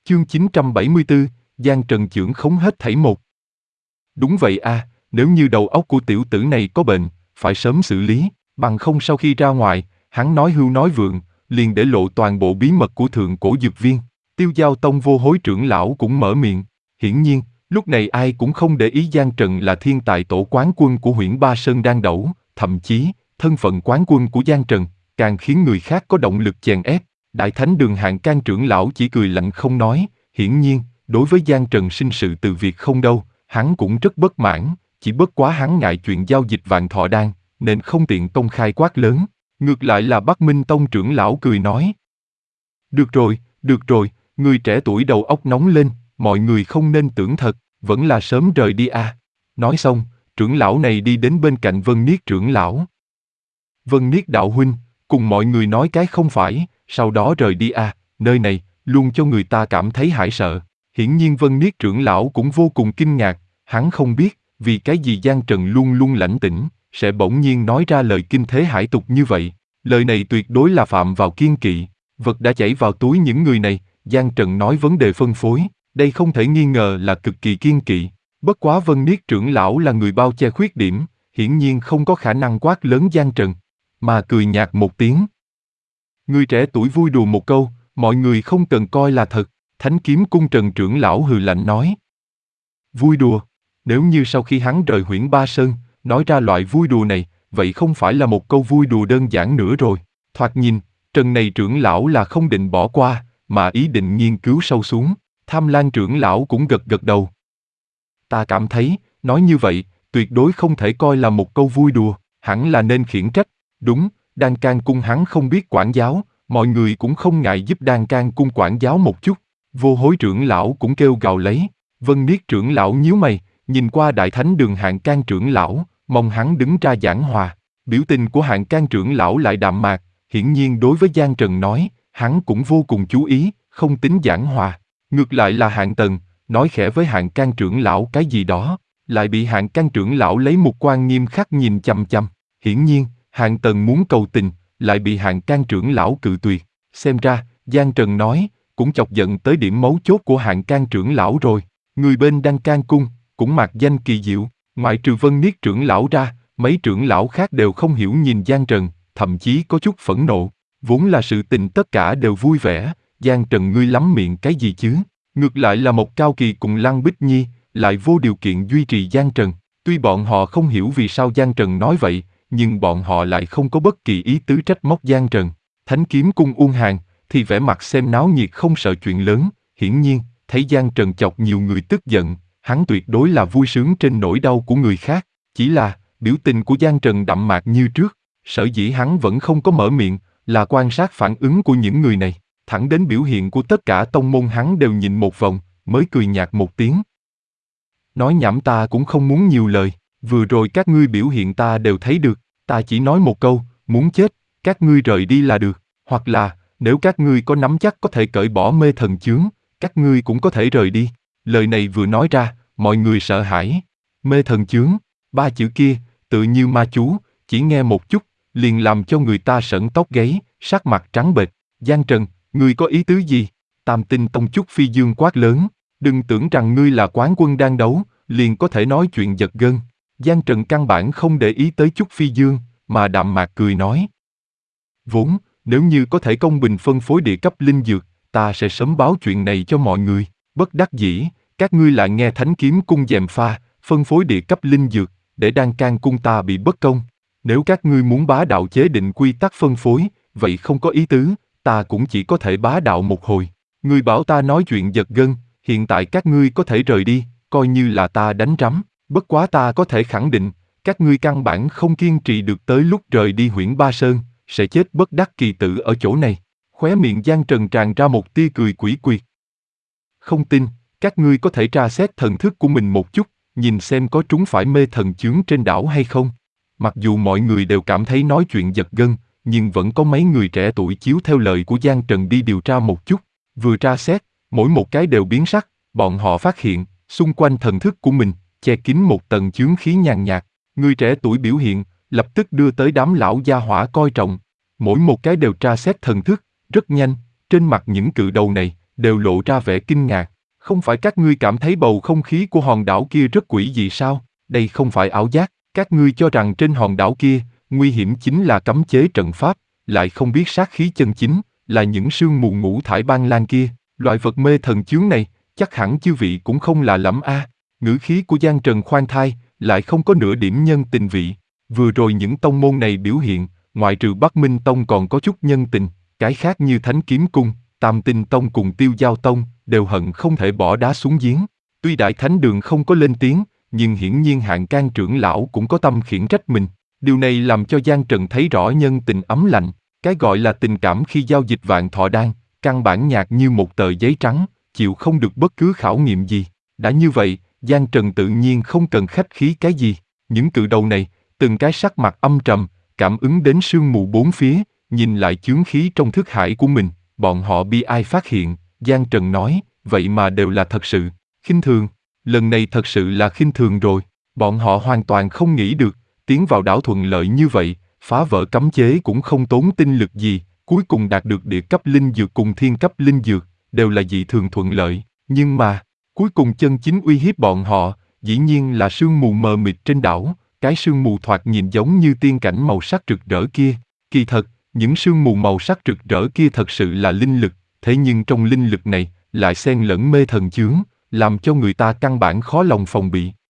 Chương 974, Giang Trần chưởng khống hết thảy một. Đúng vậy a, nếu như đầu óc của tiểu tử này có bệnh, phải sớm xử lý, bằng không sau khi ra ngoài, hắn nói hưu nói vượng, liền để lộ toàn bộ bí mật của thượng cổ dược viên. Tiêu Giao Tông Vô Hối trưởng lão cũng mở miệng, hiển nhiên, lúc này ai cũng không để ý Giang Trần là thiên tài tổ quán quân của Huyễn Ba Sơn Đan Đẩu, thậm chí, thân phận quán quân của Giang Trần, càng khiến người khác có động lực chèn ép. Đại Thánh Đường Hạng Can trưởng lão chỉ cười lạnh không nói, hiển nhiên, đối với Giang Trần sinh sự từ việc không đâu, hắn cũng rất bất mãn, chỉ bất quá hắn ngại chuyện giao dịch vạn thọ đan, nên không tiện công khai quát lớn. Ngược lại là Bắc Minh Tông trưởng lão cười nói. Được rồi, người trẻ tuổi đầu óc nóng lên, mọi người không nên tưởng thật, vẫn là sớm rời đi a. Nói xong, trưởng lão này đi đến bên cạnh Vân Niết trưởng lão. Vân Niết đạo huynh, cùng mọi người nói cái không phải, sau đó rời đi a, nơi này, luôn cho người ta cảm thấy hãi sợ. Hiển nhiên Vân Niết trưởng lão cũng vô cùng kinh ngạc, hắn không biết, vì cái gì Giang Trần luôn luôn lãnh tĩnh, sẽ bỗng nhiên nói ra lời kinh thế hải tục như vậy. Lời này tuyệt đối là phạm vào kiêng kỵ, vật đã chảy vào túi những người này, Giang Trần nói vấn đề phân phối, đây không thể nghi ngờ là cực kỳ kiêng kỵ. Bất quá Vân Niết trưởng lão là người bao che khuyết điểm, hiển nhiên không có khả năng quát lớn Giang Trần, mà cười nhạt một tiếng. Người trẻ tuổi vui đùa một câu, mọi người không cần coi là thật. Thánh Kiếm Cung Trần trưởng lão hừ lạnh nói. Vui đùa, nếu như sau khi hắn rời Huyễn Ba Sơn, nói ra loại vui đùa này, vậy không phải là một câu vui đùa đơn giản nữa rồi. Thoạt nhìn, Trần này trưởng lão là không định bỏ qua, mà ý định nghiên cứu sâu xuống. Tham Lan trưởng lão cũng gật gật đầu. Ta cảm thấy, nói như vậy, tuyệt đối không thể coi là một câu vui đùa, hẳn là nên khiển trách. Đúng, Đan Can Cung hắn không biết quản giáo, mọi người cũng không ngại giúp Đan Can Cung quản giáo một chút. Vô Hối trưởng lão cũng kêu gào lấy. Vân Niết trưởng lão nhíu mày, nhìn qua Đại Thánh Đường Hạng Can trưởng lão, mong hắn đứng ra giảng hòa. Biểu tình của Hạng Can trưởng lão lại đạm mạc, hiển nhiên đối với Giang Trần nói, hắn cũng vô cùng chú ý, không tính giảng hòa. Ngược lại là Hạng Tần, nói khẽ với Hạng Can trưởng lão cái gì đó, lại bị Hạng Can trưởng lão lấy một quan nghiêm khắc nhìn chằm chằm. Hiển nhiên, Hạng Tần muốn cầu tình, lại bị Hạng Can trưởng lão cự tuyệt. Xem ra, Giang Trần nói, cũng chọc giận tới điểm mấu chốt của Hạng Can trưởng lão rồi. Người bên Đan Can Cung, cũng mạc danh kỳ diệu, ngoại trừ Vân Niết trưởng lão ra, mấy trưởng lão khác đều không hiểu nhìn Giang Trần, thậm chí có chút phẫn nộ. Vốn là sự tình tất cả đều vui vẻ, Giang Trần ngươi lắm miệng cái gì chứ? Ngược lại là một Cao Kỳ cùng Lăng Bích Nhi, lại vô điều kiện duy trì Giang Trần. Tuy bọn họ không hiểu vì sao Giang Trần nói vậy, nhưng bọn họ lại không có bất kỳ ý tứ trách móc Giang Trần. Thánh Kiếm Cung Uông Hàn thì vẻ mặt xem náo nhiệt không sợ chuyện lớn, hiển nhiên, thấy Giang Trần chọc nhiều người tức giận, hắn tuyệt đối là vui sướng trên nỗi đau của người khác. Chỉ là, biểu tình của Giang Trần đậm mạc như trước, sở dĩ hắn vẫn không có mở miệng, là quan sát phản ứng của những người này, thẳng đến biểu hiện của tất cả tông môn hắn đều nhìn một vòng, mới cười nhạt một tiếng. Nói nhảm ta cũng không muốn nhiều lời, vừa rồi các ngươi biểu hiện ta đều thấy được, ta chỉ nói một câu, muốn chết, các ngươi rời đi là được, hoặc là, nếu các ngươi có nắm chắc có thể cởi bỏ mê thần chướng, các ngươi cũng có thể rời đi. Lời này vừa nói ra, mọi người sợ hãi. Mê thần chướng, ba chữ kia, tự như ma chú, chỉ nghe một chút, liền làm cho người ta sởn tóc gáy, sắc mặt trắng bệch. Giang Trần, ngươi có ý tứ gì? Tam Tinh Tông Chúc Phi Dương quát lớn, đừng tưởng rằng ngươi là quán quân đang đấu, liền có thể nói chuyện giật gân. Giang Trần căn bản không để ý tới Chúc Phi Dương, mà đạm mạc cười nói. Vốn, nếu như có thể công bình phân phối địa cấp linh dược, ta sẽ sớm báo chuyện này cho mọi người. Bất đắc dĩ, các ngươi lại nghe Thánh Kiếm Cung gièm pha, phân phối địa cấp linh dược, để Đan Can Cung ta bị bất công. Nếu các ngươi muốn bá đạo chế định quy tắc phân phối, vậy không có ý tứ, ta cũng chỉ có thể bá đạo một hồi. Ngươi bảo ta nói chuyện giật gân, hiện tại các ngươi có thể rời đi, coi như là ta đánh rắm. Bất quá ta có thể khẳng định, các ngươi căn bản không kiên trì được tới lúc rời đi Huyễn Ba Sơn, sẽ chết bất đắc kỳ tử ở chỗ này. Khóe miệng Giang Trần tràn ra một tia cười quỷ quyệt. Không tin, các ngươi có thể tra xét thần thức của mình một chút, nhìn xem có trúng phải mê thần chướng trên đảo hay không. Mặc dù mọi người đều cảm thấy nói chuyện giật gân, nhưng vẫn có mấy người trẻ tuổi chiếu theo lời của Giang Trần đi điều tra một chút. Vừa tra xét, mỗi một cái đều biến sắc, bọn họ phát hiện, xung quanh thần thức của mình, che kín một tầng chướng khí nhàn nhạt. Người trẻ tuổi biểu hiện, lập tức đưa tới đám lão gia hỏa coi trọng. Mỗi một cái đều tra xét thần thức, rất nhanh, trên mặt những cự đầu này, đều lộ ra vẻ kinh ngạc. Không phải các ngươi cảm thấy bầu không khí của hòn đảo kia rất quỷ dị sao? Đây không phải ảo giác, các ngươi cho rằng trên hòn đảo kia, nguy hiểm chính là cấm chế trận pháp, lại không biết sát khí chân chính, là những sương mù ngũ thải ban lan kia, loại vật mê thần chướng này, chắc hẳn chư vị cũng không lạ lẫm a. Ngữ khí của Giang Trần khoan thai, lại không có nửa điểm nhân tình vị. Vừa rồi những tông môn này biểu hiện, ngoại trừ Bắc Minh Tông còn có chút nhân tình, cái khác như Thánh Kiếm Cung, Tam Tinh Tông cùng Tiêu Giao Tông, đều hận không thể bỏ đá xuống giếng. Tuy Đại Thánh Đường không có lên tiếng, nhưng hiển nhiên Hạng Can trưởng lão cũng có tâm khiển trách mình. Điều này làm cho Giang Trần thấy rõ nhân tình ấm lạnh, cái gọi là tình cảm khi giao dịch vạn thọ đan, căn bản nhạt như một tờ giấy trắng, chịu không được bất cứ khảo nghiệm gì. Đã như vậy, Giang Trần tự nhiên không cần khách khí cái gì. Những cự đầu này, từng cái sắc mặt âm trầm, cảm ứng đến sương mù bốn phía, nhìn lại chướng khí trong thức hải của mình, bọn họ bi ai phát hiện, Giang Trần nói, vậy mà đều là thật sự, khinh thường, lần này thật sự là khinh thường rồi, bọn họ hoàn toàn không nghĩ được, tiến vào đảo thuận lợi như vậy, phá vỡ cấm chế cũng không tốn tinh lực gì, cuối cùng đạt được địa cấp linh dược cùng thiên cấp linh dược, đều là dị thường thuận lợi, nhưng mà, cuối cùng chân chính uy hiếp bọn họ, dĩ nhiên là sương mù mờ mịt trên đảo, cái sương mù thoạt nhìn giống như tiên cảnh màu sắc rực rỡ kia. Kỳ thật, những sương mù màu sắc rực rỡ kia thật sự là linh lực, thế nhưng trong linh lực này, lại xen lẫn mê thần chướng, làm cho người ta căn bản khó lòng phòng bị.